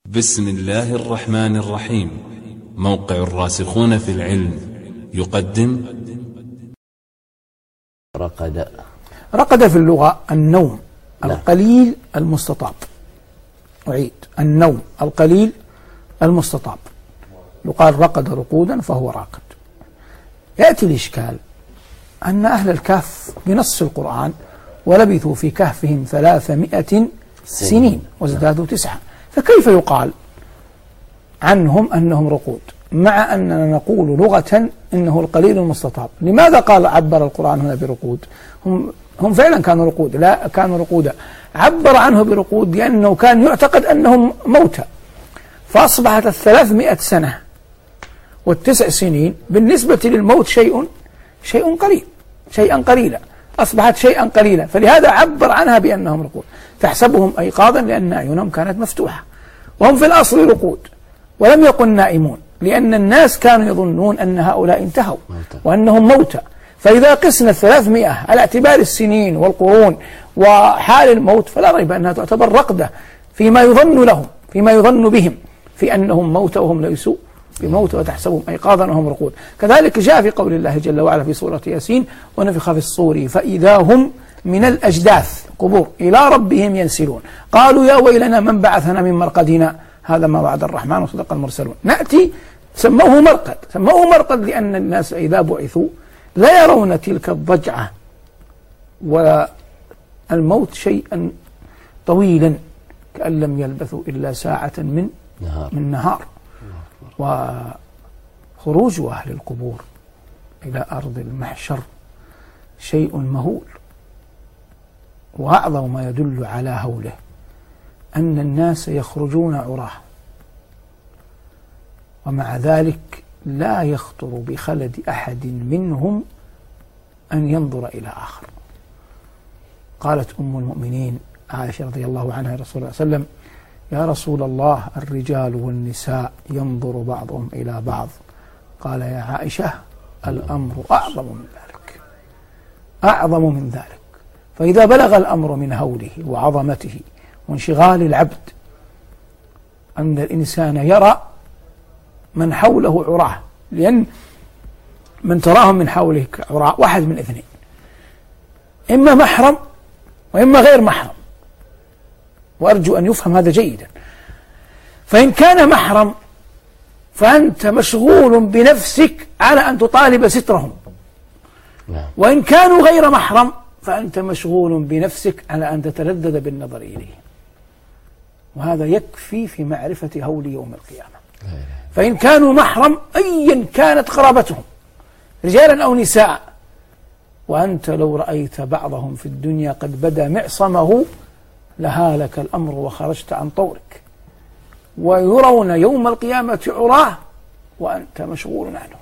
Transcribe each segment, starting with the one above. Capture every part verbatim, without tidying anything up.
بسم الله الرحمن الرحيم. موقع الراسخون في العلم يقدم رقد. رقد في اللغة النوم القليل المستطاب. أعيد: النوم القليل المستطاب. يقال رقد رقودا فهو راقد. يأتي الإشكال أن أهل الكهف بنص القرآن ولبثوا في كهفهم ثلاثمائة سنين وازدادوا تسعة، فكيف يقال عنهم أنهم رقود مع أننا نقول لغة إنه القليل المستطاب؟ لماذا قال عبر القرآن هنا برقود؟ هم هم فعلا كانوا رقود، لا كانوا رقودا. عبر عنه برقود لأنه كان يعتقد أنهم موتى، فأصبحت الثلاثمائة سنة والتسع سنين بالنسبة للموت شيء شيء قليل شيئا قليلا، أصبحت شيئا قليلا، فلهذا عبر عنها بأنهم رقود. تحسبهم أيقاظا لأن أعينهم كانت مفتوحة، وهم في الأصل رقود، ولم يقل نائمون، لأن الناس كانوا يظنون أن هؤلاء انتهوا وأنهم موتى. فإذا قسنا الثلاثمائة على اعتبار السنين والقرون وحال الموت فلا ريب أنها تعتبر رقدة فيما يظن لهم، فيما يظن بهم في أنهم موتى وهم ليسوا بموت، وتحسبهم أيقاظا وهم رقود. كذلك جاء في قول الله جل وعلا في سورة ياسين: ونفخ في الصور فإذا هم من الأجداث قبور إلى ربهم ينسلون قالوا يا ويلنا من بعثنا من مرقدنا هذا ما وعد الرحمن وصدق المرسلون. نأتي سموه مرقد، سموه مرقد لأن الناس إذا بعثوا لا يرون تلك الضجعة والموت شيئا طويلا، كأن لم يلبثوا إلا ساعة من نهار, من نهار. وخروج أهل القبور إلى أرض المحشر شيء مهول، وأعظم ما يدل على هوله أن الناس يخرجون عراه، ومع ذلك لا يخطر بخلد أحد منهم أن ينظر إلى آخر. قالت أم المؤمنين عائشة رضي الله عنها رسول الله صلى الله عليه وسلم: يا رسول الله الرجال والنساء ينظر بعضهم إلى بعض. قال: يا عائشة الأمر أعظم من ذلك، أعظم من ذلك. فإذا بلغ الأمر من هوله وعظمته وانشغال العبد أن الإنسان يرى من حوله عراه، لأن من تراهم من حولك عراه واحد من اثنين: إما محرم وإما غير محرم، وأرجو أن يفهم هذا جيدا. فإن كان محرم فأنت مشغول بنفسك على أن تطالب سترهم، وإن كانوا غير محرم فأنت مشغول بنفسك على أن تتلذذ بالنظر إليهم، وهذا يكفي في معرفة هول يوم القيامة. فإن كانوا محرم أيا كانت قرابتهم رجالا أو نساء، وأنت لو رأيت بعضهم في الدنيا قد بدا معصمه لهالك الأمر وخرجت عن طورك، ويرون يوم القيامة عراه وأنت مشغول عنه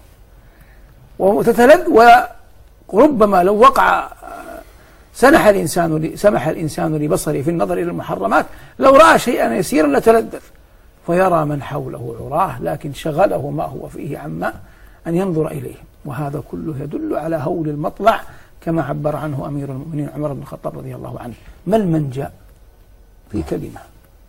وتتلذ. وربما لو وقع سنح الإنسان سمح الإنسان لبصره في النظر إلى المحرمات لو رأى شيئا يسيرا لتلذذ، فيرى من حوله عراه، لكن شغله ما هو فيه عما أن ينظر إليهم. وهذا كله يدل على هول المطلع كما عبر عنه أمير المؤمنين عمر بن الخطاب رضي الله عنه: ما المنجأ في كلمة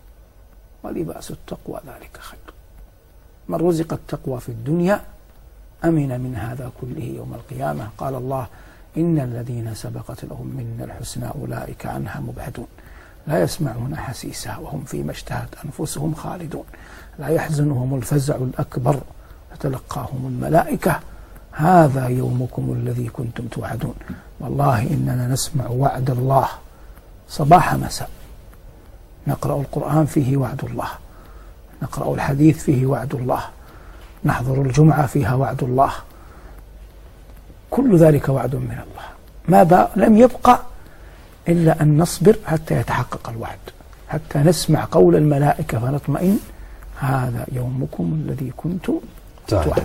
ولباس التقوى ذلك خير. من رزق التقوى في الدنيا أمن من هذا كله يوم القيامة. قال الله: إن الذين سبقت لهم منا الحسنى أولئك عنها مبعدون لا يسمعون حسيسها وهم فيما اشتهت أنفسهم خالدون لا يحزنهم الفزع الأكبر تتلقاهم الملائكة هذا يومكم الذي كنتم توعدون. والله إننا نسمع وعد الله صباح مساء، نقرأ القرآن فيه وعد الله، نقرأ الحديث فيه وعد الله، نحضر الجمعة فيها وعد الله، كل ذلك وعد من الله. ما لم يبقى إلا أن نصبر حتى يتحقق الوعد، حتى نسمع قول الملائكة فنطمئن هذا يومكم الذي كنتم توعدون.